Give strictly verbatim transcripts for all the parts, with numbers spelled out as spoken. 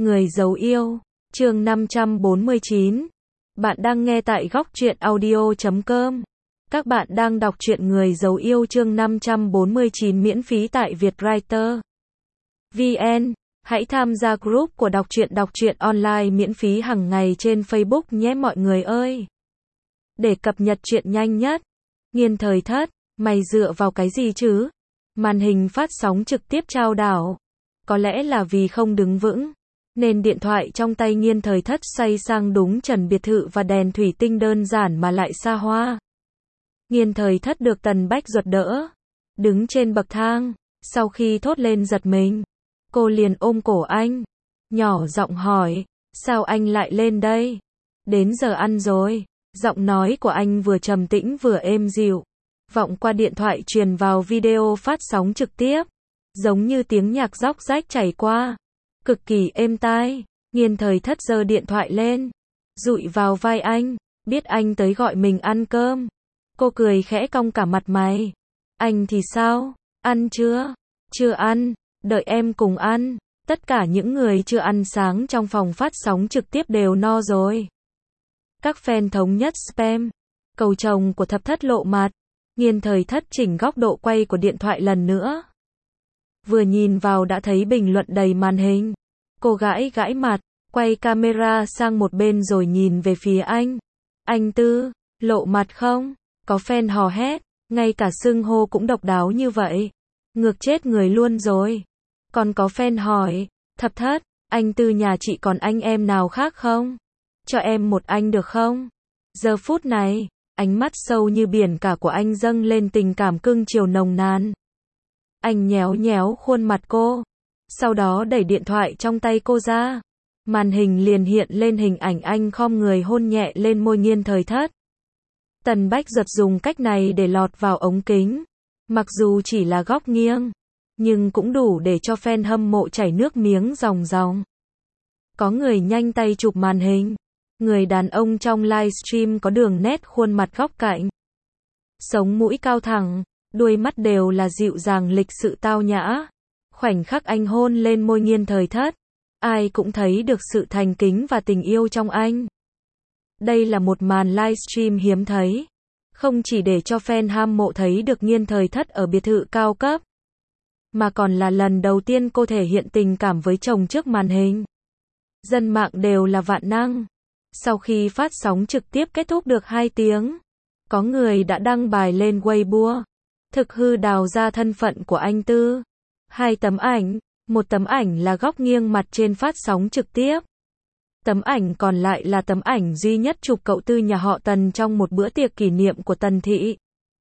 Người giấu yêu, chương năm trăm bốn mươi chín. Bạn đang nghe tại góc truyện audio chấm com. Các bạn đang đọc truyện Người giấu yêu chương năm trăm bốn mươi chín miễn phí tại Vietwriter vê en. Hãy tham gia group của đọc truyện đọc truyện online miễn phí hàng ngày trên Facebook nhé mọi người ơi. Để cập nhật truyện nhanh nhất. Nghiên thời thất, mày dựa vào cái gì chứ? Màn hình phát sóng trực tiếp trao đảo. Có lẽ là vì không đứng vững, nên điện thoại trong tay Nghiên thời thất xoay sang đúng trần biệt thự và đèn thủy tinh đơn giản mà lại xa hoa. Nghiên thời thất được Tần Bách Duật đỡ, đứng trên bậc thang, sau khi thốt lên giật mình, cô liền ôm cổ anh, nhỏ giọng hỏi, sao anh lại lên đây? Đến giờ ăn rồi. Giọng nói của anh vừa trầm tĩnh vừa êm dịu, vọng qua điện thoại truyền vào video phát sóng trực tiếp, giống như tiếng nhạc róc rách chảy qua, cực kỳ êm tai. Nghiên thời thất giơ điện thoại lên, dụi vào vai anh, biết anh tới gọi mình ăn cơm. Cô cười khẽ cong cả mặt mày. Anh thì sao? Ăn chưa? Chưa ăn, đợi em cùng ăn. Tất cả những người chưa ăn sáng trong phòng phát sóng trực tiếp đều no rồi. Các fan thống nhất spam. Cầu chồng của thập thất lộ mặt. Nghiên thời thất chỉnh góc độ quay của điện thoại lần nữa. Vừa nhìn vào đã thấy bình luận đầy màn hình. Cô gãi gãi mặt, quay camera sang một bên rồi nhìn về phía anh. Anh Tư, lộ mặt không? Có fan hò hét, ngay cả xưng hô cũng độc đáo như vậy. Ngược chết người luôn rồi. Còn có fan hỏi, thập thất, anh Tư nhà chị còn anh em nào khác không? Cho em một anh được không? Giờ phút này, ánh mắt sâu như biển cả của anh dâng lên tình cảm cưng chiều nồng nàn. Anh nhéo nhéo khuôn mặt cô, sau đó đẩy điện thoại trong tay cô ra. Màn hình liền hiện lên hình ảnh anh khom người hôn nhẹ lên môi Nghiên thời thất. Tần Bách Duật dùng cách này để lọt vào ống kính. Mặc dù chỉ là góc nghiêng, nhưng cũng đủ để cho fan hâm mộ chảy nước miếng ròng ròng. Có người nhanh tay chụp màn hình. Người đàn ông trong livestream có đường nét khuôn mặt góc cạnh, sống mũi cao thẳng, đuôi mắt đều là dịu dàng lịch sự tao nhã. Khoảnh khắc anh hôn lên môi Nghiên thời thất, ai cũng thấy được sự thành kính và tình yêu trong anh. Đây là một màn livestream hiếm thấy, không chỉ để cho fan hâm mộ thấy được Nghiên thời thất ở biệt thự cao cấp, mà còn là lần đầu tiên cô thể hiện tình cảm với chồng trước màn hình. Dân mạng đều là vạn năng. Sau khi phát sóng trực tiếp kết thúc được hai tiếng, có người đã đăng bài lên Weibo, thực hư đào ra thân phận của anh Tư. Hai tấm ảnh, một tấm ảnh là góc nghiêng mặt trên phát sóng trực tiếp. Tấm ảnh còn lại là tấm ảnh duy nhất chụp cậu Tư nhà họ Tần trong một bữa tiệc kỷ niệm của Tần thị.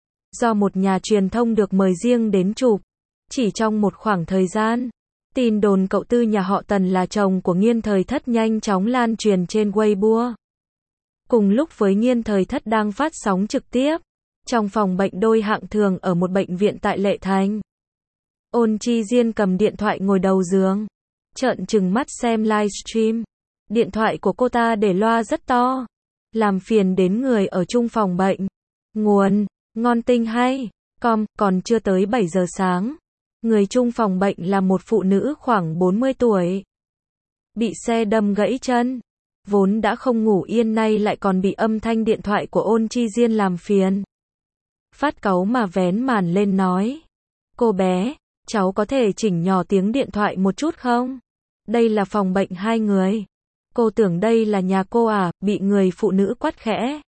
Do một nhà truyền thông được mời riêng đến chụp. Chỉ trong một khoảng thời gian, tin đồn cậu Tư nhà họ Tần là chồng của Nghiên thời thất nhanh chóng lan truyền trên Weibo. Cùng lúc với Nghiên thời thất đang phát sóng trực tiếp, trong phòng bệnh đôi hạng thường ở một bệnh viện tại Lệ Thành, Ôn Chi Diên cầm điện thoại ngồi đầu giường, trợn trừng mắt xem livestream. Điện thoại của cô ta để loa rất to, làm phiền đến người ở chung phòng bệnh. Nguồn, ngon tinh hay, com, còn chưa tới bảy giờ sáng. Người chung phòng bệnh là một phụ nữ khoảng bốn mươi tuổi. Bị xe đâm gãy chân. Vốn đã không ngủ yên nay lại còn bị âm thanh điện thoại của Ôn Chi Diên làm phiền. Phát cáu mà vén màn lên nói. Cô bé, cháu có thể chỉnh nhỏ tiếng điện thoại một chút không? Đây là phòng bệnh hai người. Cô tưởng đây là nhà cô à, bị người phụ nữ quát khẽ.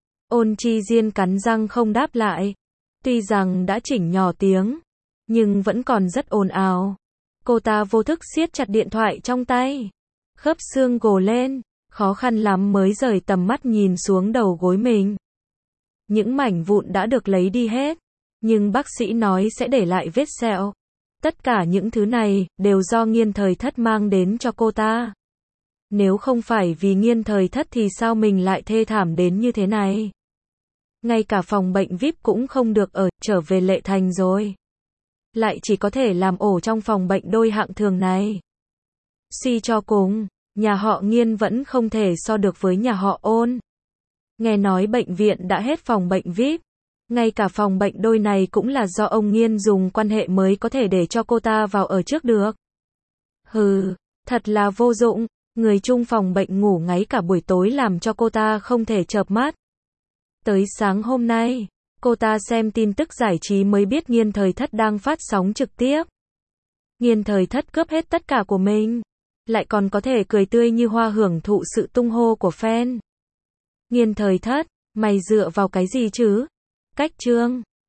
Ôn Chi Diên cắn răng không đáp lại. Tuy rằng đã chỉnh nhỏ tiếng, nhưng vẫn còn rất ồn ào. Cô ta vô thức siết chặt điện thoại trong tay. Khớp xương gồ lên, khó khăn lắm mới rời tầm mắt nhìn xuống đầu gối mình. Những mảnh vụn đã được lấy đi hết, nhưng bác sĩ nói sẽ để lại vết sẹo. Tất cả những thứ này đều do Nghiên thời thất mang đến cho cô ta. Nếu không phải vì Nghiên thời thất thì sao mình lại thê thảm đến như thế này? Ngay cả phòng bệnh vi ai pi cũng không được ở, trở về Lệ Thành rồi. Lại chỉ có thể làm ổ trong phòng bệnh đôi hạng thường này. Suy cho cùng, nhà họ Nghiên vẫn không thể so được với nhà họ Ôn. Nghe nói bệnh viện đã hết phòng bệnh vi ai pi. Ngay cả phòng bệnh đôi này cũng là do ông Nghiên dùng quan hệ mới có thể để cho cô ta vào ở trước được. Hừ, Thật là vô dụng, người chung phòng bệnh ngủ ngáy cả buổi tối làm cho cô ta không thể chợp mắt. Tới sáng hôm nay, cô ta xem tin tức giải trí mới biết Nghiên Thời Thất đang phát sóng trực tiếp. Nghiên Thời Thất cướp hết tất cả của mình, lại còn có thể cười tươi như hoa hưởng thụ sự tung hô của fan. Nghiên Thời Thất, mày dựa vào cái gì chứ? Cách chương